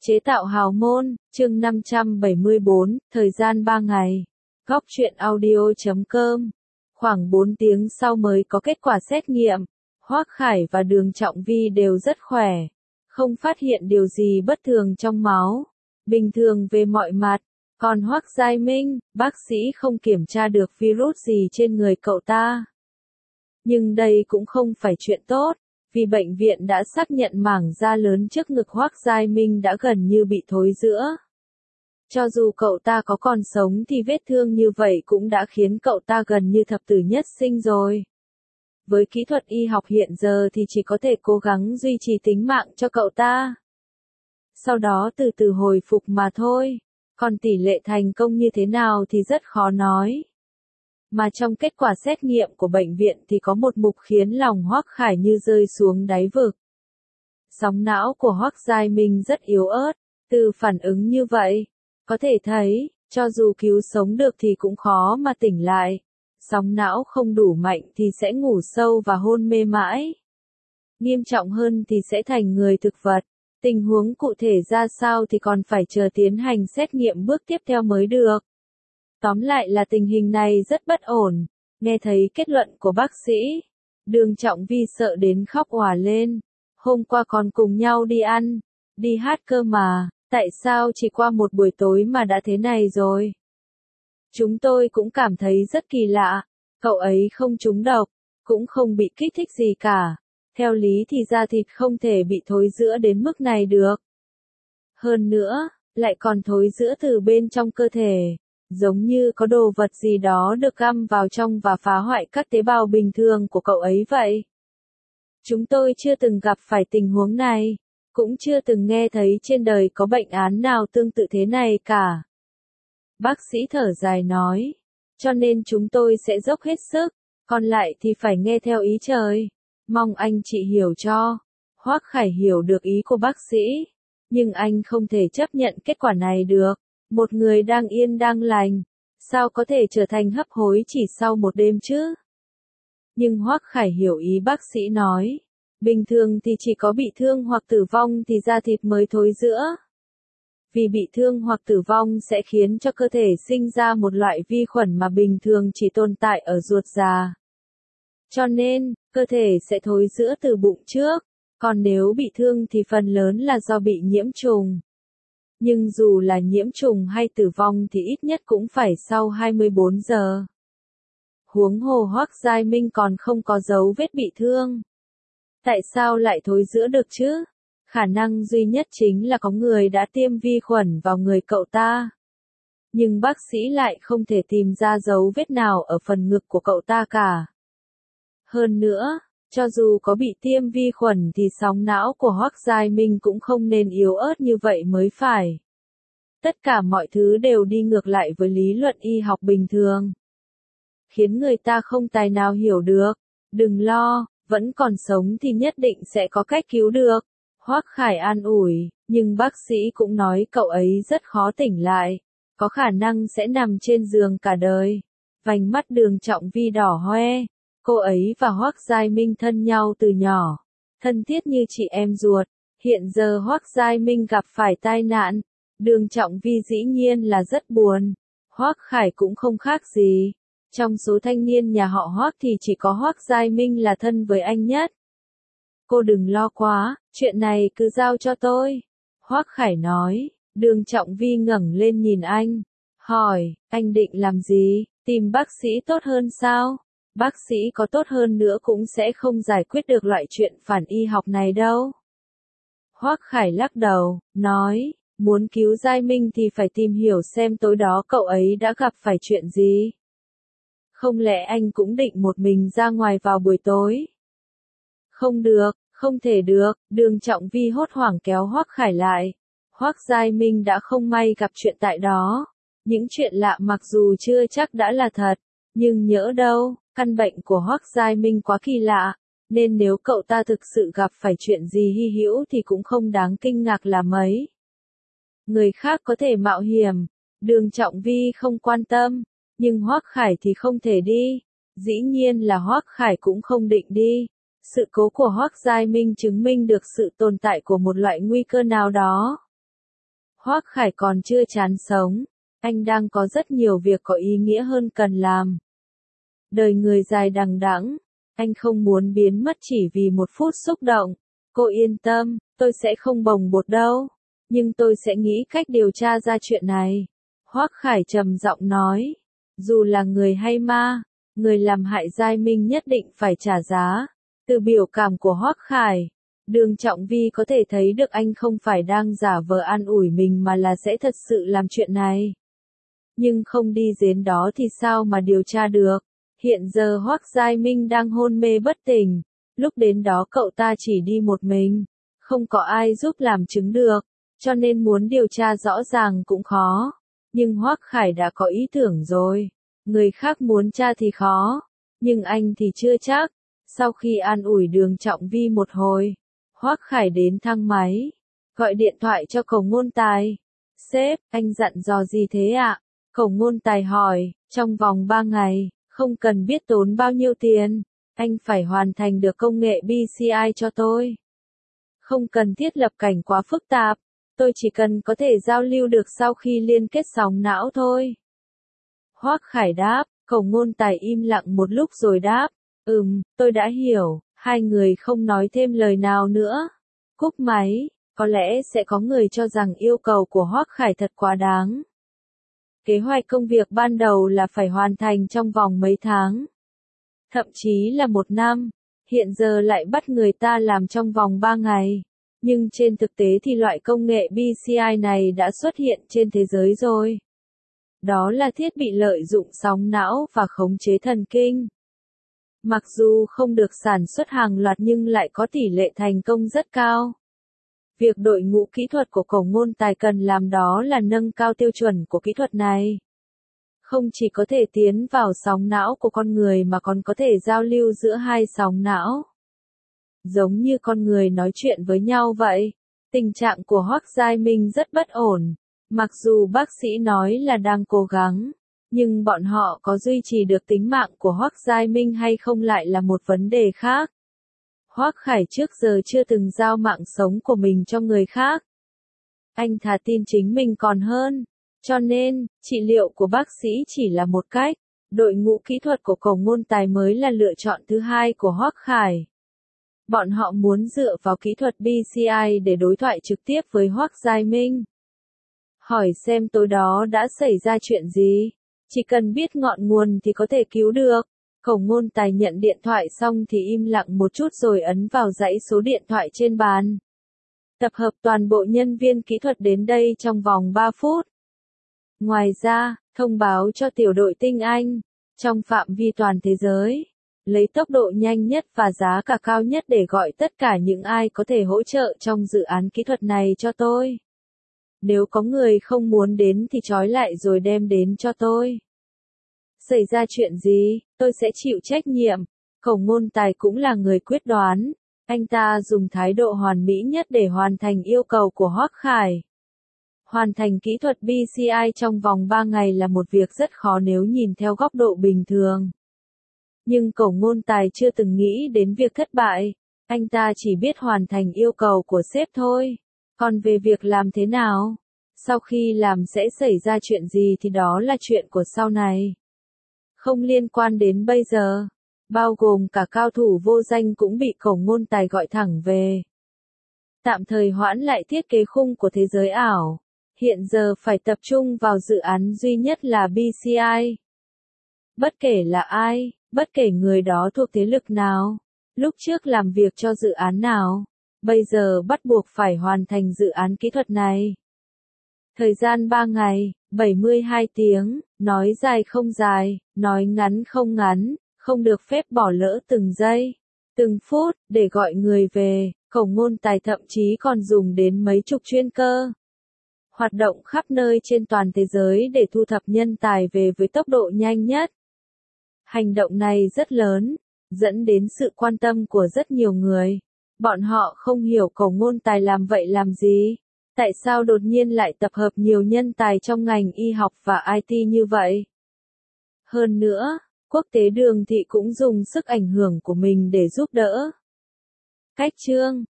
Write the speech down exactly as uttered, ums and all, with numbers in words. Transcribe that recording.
Chế tạo hào môn, chương năm trăm bảy mươi bốn, thời gian ba ngày. Góc truyện audio chấm com. Khoảng bốn tiếng sau mới có kết quả xét nghiệm. Hoắc Khải và Đường Trọng Vi đều rất khỏe. Không phát hiện điều gì bất thường trong máu. Bình thường về mọi mặt. Còn Hoắc Giai Minh, bác sĩ không kiểm tra được virus gì trên người cậu ta. Nhưng đây cũng không phải chuyện tốt. Vì bệnh viện đã xác nhận mảng da lớn trước ngực Hoắc Giai Minh đã gần như bị thối rữa. Cho dù cậu ta có còn sống thì vết thương như vậy cũng đã khiến cậu ta gần như thập tử nhất sinh rồi. Với kỹ thuật y học hiện giờ thì chỉ có thể cố gắng duy trì tính mạng cho cậu ta. Sau đó từ từ hồi phục mà thôi. Còn tỷ lệ thành công như thế nào thì rất khó nói. Mà trong kết quả xét nghiệm của bệnh viện thì có một mục khiến lòng Hoắc Khải như rơi xuống đáy vực. Sóng não của Hoắc Giai Minh rất yếu ớt, từ phản ứng như vậy, có thể thấy, cho dù cứu sống được thì cũng khó mà tỉnh lại. Sóng não không đủ mạnh thì sẽ ngủ sâu và hôn mê mãi. Nghiêm trọng hơn thì sẽ thành người thực vật. Tình huống cụ thể ra sao thì còn phải chờ tiến hành xét nghiệm bước tiếp theo mới được. Tóm lại là tình hình này rất bất ổn. Nghe thấy kết luận của bác sĩ, Đường Trọng Vi sợ đến khóc òa lên. Hôm qua còn cùng nhau đi ăn, đi hát cơ mà, tại sao chỉ qua một buổi tối mà đã thế này rồi? Chúng tôi cũng cảm thấy rất kỳ lạ, cậu ấy không trúng độc, cũng không bị kích thích gì cả. Theo lý thì da thịt không thể bị thối rữa đến mức này được. Hơn nữa, lại còn thối rữa từ bên trong cơ thể. Giống như có đồ vật gì đó được găm vào trong và phá hoại các tế bào bình thường của cậu ấy vậy. Chúng tôi chưa từng gặp phải tình huống này, cũng chưa từng nghe thấy trên đời có bệnh án nào tương tự thế này cả. Bác sĩ thở dài nói, cho nên chúng tôi sẽ dốc hết sức, còn lại thì phải nghe theo ý trời. Mong anh chị hiểu cho. Hoắc Khải hiểu được ý của bác sĩ, nhưng anh không thể chấp nhận kết quả này được. Một người đang yên đang lành, sao có thể trở thành hấp hối chỉ sau một đêm chứ? Nhưng Hoắc Khải hiểu ý bác sĩ nói, bình thường thì chỉ có bị thương hoặc tử vong thì da thịt mới thối rữa. Vì bị thương hoặc tử vong sẽ khiến cho cơ thể sinh ra một loại vi khuẩn mà bình thường chỉ tồn tại ở ruột già. Cho nên, cơ thể sẽ thối rữa từ bụng trước, còn nếu bị thương thì phần lớn là do bị nhiễm trùng. Nhưng dù là nhiễm trùng hay tử vong thì ít nhất cũng phải sau hai mươi bốn giờ. Huống hồ Hoắc Giai Minh còn không có dấu vết bị thương. Tại sao lại thối rữa được chứ? Khả năng duy nhất chính là có người đã tiêm vi khuẩn vào người cậu ta. Nhưng bác sĩ lại không thể tìm ra dấu vết nào ở phần ngực của cậu ta cả. Hơn nữa, cho dù có bị tiêm vi khuẩn thì sóng não của Hoắc Giai Minh cũng không nên yếu ớt như vậy mới phải. Tất cả mọi thứ đều đi ngược lại với lý luận y học bình thường. Khiến người ta không tài nào hiểu được. Đừng lo, vẫn còn sống thì nhất định sẽ có cách cứu được. Hoắc Khải an ủi, nhưng bác sĩ cũng nói cậu ấy rất khó tỉnh lại. Có khả năng sẽ nằm trên giường cả đời. Vành mắt Đường Trọng Vi đỏ hoe. Cô ấy và Hoắc Giai Minh thân nhau từ nhỏ, thân thiết như chị em ruột. Hiện giờ Hoắc Giai Minh gặp phải tai nạn, Đường Trọng Vi dĩ nhiên là rất buồn. Hoắc Khải cũng không khác gì. Trong số thanh niên nhà họ Hoắc thì chỉ có Hoắc Giai Minh là thân với anh nhất. Cô đừng lo quá, chuyện này cứ giao cho tôi. Hoắc Khải nói. Đường Trọng Vi ngẩng lên nhìn anh, hỏi, anh định làm gì, tìm bác sĩ tốt hơn sao? Bác sĩ có tốt hơn nữa cũng sẽ không giải quyết được loại chuyện phản y học này đâu. Hoắc Khải lắc đầu, nói, muốn cứu Giai Minh thì phải tìm hiểu xem tối đó cậu ấy đã gặp phải chuyện gì. Không lẽ anh cũng định một mình ra ngoài vào buổi tối? Không được, không thể được, Đường Trọng Vi hốt hoảng kéo Hoắc Khải lại. Hoắc Giai Minh đã không may gặp chuyện tại đó. Những chuyện lạ mặc dù chưa chắc đã là thật, nhưng nhỡ đâu. Căn bệnh của Hoắc Giai Minh quá kỳ lạ, nên nếu cậu ta thực sự gặp phải chuyện gì hy hữu thì cũng không đáng kinh ngạc là mấy. Người khác có thể mạo hiểm, Đường Trọng Vi không quan tâm, nhưng Hoắc Khải thì không thể đi. Dĩ nhiên là Hoắc Khải cũng không định đi. Sự cố của Hoắc Giai Minh chứng minh được sự tồn tại của một loại nguy cơ nào đó. Hoắc Khải còn chưa chán sống, anh đang có rất nhiều việc có ý nghĩa hơn cần làm. Đời người dài đằng đẵng, anh không muốn biến mất chỉ vì một phút xúc động. Cô yên tâm, tôi sẽ không bồng bột đâu, nhưng tôi sẽ nghĩ cách điều tra ra chuyện này. Hoắc Khải trầm giọng nói, dù là người hay ma, người làm hại Giai Minh nhất định phải trả giá. Từ biểu cảm của Hoắc Khải, Đường Trọng Vi có thể thấy được anh không phải đang giả vờ an ủi mình mà là sẽ thật sự làm chuyện này. Nhưng không đi đến đó thì sao mà điều tra được? Hiện giờ Hoắc Giai Minh đang hôn mê bất tỉnh, lúc đến đó cậu ta chỉ đi một mình, không có ai giúp làm chứng được, cho nên muốn điều tra rõ ràng cũng khó. Nhưng Hoắc Khải đã có ý tưởng rồi, người khác muốn tra thì khó, nhưng anh thì chưa chắc. Sau khi an ủi Đường Trọng Vi một hồi, Hoắc Khải đến thang máy, gọi điện thoại cho Cổ Ngôn Tài. Sếp, anh dặn dò gì thế ạ? Cổ Ngôn Tài hỏi, trong vòng ba ngày, không cần biết tốn bao nhiêu tiền, anh phải hoàn thành được công nghệ bê xê i cho tôi. Không cần thiết lập cảnh quá phức tạp, tôi chỉ cần có thể giao lưu được sau khi liên kết sóng não thôi. Hoắc Khải đáp, Cổ Ngôn Tài im lặng một lúc rồi đáp, ừm, tôi đã hiểu. Hai người không nói thêm lời nào nữa. Cúp máy, có lẽ sẽ có người cho rằng yêu cầu của Hoắc Khải thật quá đáng. Kế hoạch công việc ban đầu là phải hoàn thành trong vòng mấy tháng, thậm chí là một năm, hiện giờ lại bắt người ta làm trong vòng ba ngày. Nhưng trên thực tế thì loại công nghệ bê xê i này đã xuất hiện trên thế giới rồi. Đó là thiết bị lợi dụng sóng não và khống chế thần kinh. Mặc dù không được sản xuất hàng loạt nhưng lại có tỷ lệ thành công rất cao. Việc đội ngũ kỹ thuật của Cổ Ngôn Tài cần làm đó là nâng cao tiêu chuẩn của kỹ thuật này. Không chỉ có thể tiến vào sóng não của con người mà còn có thể giao lưu giữa hai sóng não. Giống như con người nói chuyện với nhau vậy. Tình trạng của Hoắc Giai Minh rất bất ổn. Mặc dù bác sĩ nói là đang cố gắng, nhưng bọn họ có duy trì được tính mạng của Hoắc Giai Minh hay không lại là một vấn đề khác. Hoắc Khải trước giờ chưa từng giao mạng sống của mình cho người khác. Anh thà tin chính mình còn hơn. Cho nên, trị liệu của bác sĩ chỉ là một cách. Đội ngũ kỹ thuật của Cổ Ngôn Tài mới là lựa chọn thứ hai của Hoắc Khải. Bọn họ muốn dựa vào kỹ thuật bê xê i để đối thoại trực tiếp với Hoắc Giai Minh. Hỏi xem tối đó đã xảy ra chuyện gì. Chỉ cần biết ngọn nguồn thì có thể cứu được. Cổ Ngôn Tài nhận điện thoại xong thì im lặng một chút rồi ấn vào dãy số điện thoại trên bàn. Tập hợp toàn bộ nhân viên kỹ thuật đến đây trong vòng ba phút. Ngoài ra, thông báo cho tiểu đội tinh Anh, trong phạm vi toàn thế giới, lấy tốc độ nhanh nhất và giá cả cao nhất để gọi tất cả những ai có thể hỗ trợ trong dự án kỹ thuật này cho tôi. Nếu có người không muốn đến thì trói lại rồi đem đến cho tôi. Xảy ra chuyện gì, tôi sẽ chịu trách nhiệm. Cổ Ngôn Tài cũng là người quyết đoán. Anh ta dùng thái độ hoàn mỹ nhất để hoàn thành yêu cầu của Hoắc Khải. Hoàn thành kỹ thuật bê xê i trong vòng ba ngày là một việc rất khó nếu nhìn theo góc độ bình thường. Nhưng Cổ Ngôn Tài chưa từng nghĩ đến việc thất bại. Anh ta chỉ biết hoàn thành yêu cầu của sếp thôi. Còn về việc làm thế nào, sau khi làm sẽ xảy ra chuyện gì thì đó là chuyện của sau này. Không liên quan đến bây giờ. Bao gồm cả cao thủ vô danh cũng bị Cổ Ngôn Tài gọi thẳng về. Tạm thời hoãn lại thiết kế khung của thế giới ảo. Hiện giờ phải tập trung vào dự án duy nhất là bê xê i. Bất kể là ai, bất kể người đó thuộc thế lực nào, lúc trước làm việc cho dự án nào, bây giờ bắt buộc phải hoàn thành dự án kỹ thuật này. Thời gian ba ngày, bảy mươi hai tiếng, nói dài không dài, nói ngắn không ngắn, không được phép bỏ lỡ từng giây, từng phút, để gọi người về. Cổ Ngôn Tài thậm chí còn dùng đến mấy chục chuyên cơ. Hoạt động khắp nơi trên toàn thế giới để thu thập nhân tài về với tốc độ nhanh nhất. Hành động này rất lớn, dẫn đến sự quan tâm của rất nhiều người. Bọn họ không hiểu Cổ Ngôn Tài làm vậy làm gì. Tại sao đột nhiên lại tập hợp nhiều nhân tài trong ngành y học và i tê như vậy? Hơn nữa, quốc tế Đường Thị cũng dùng sức ảnh hưởng của mình để giúp đỡ. Cách chương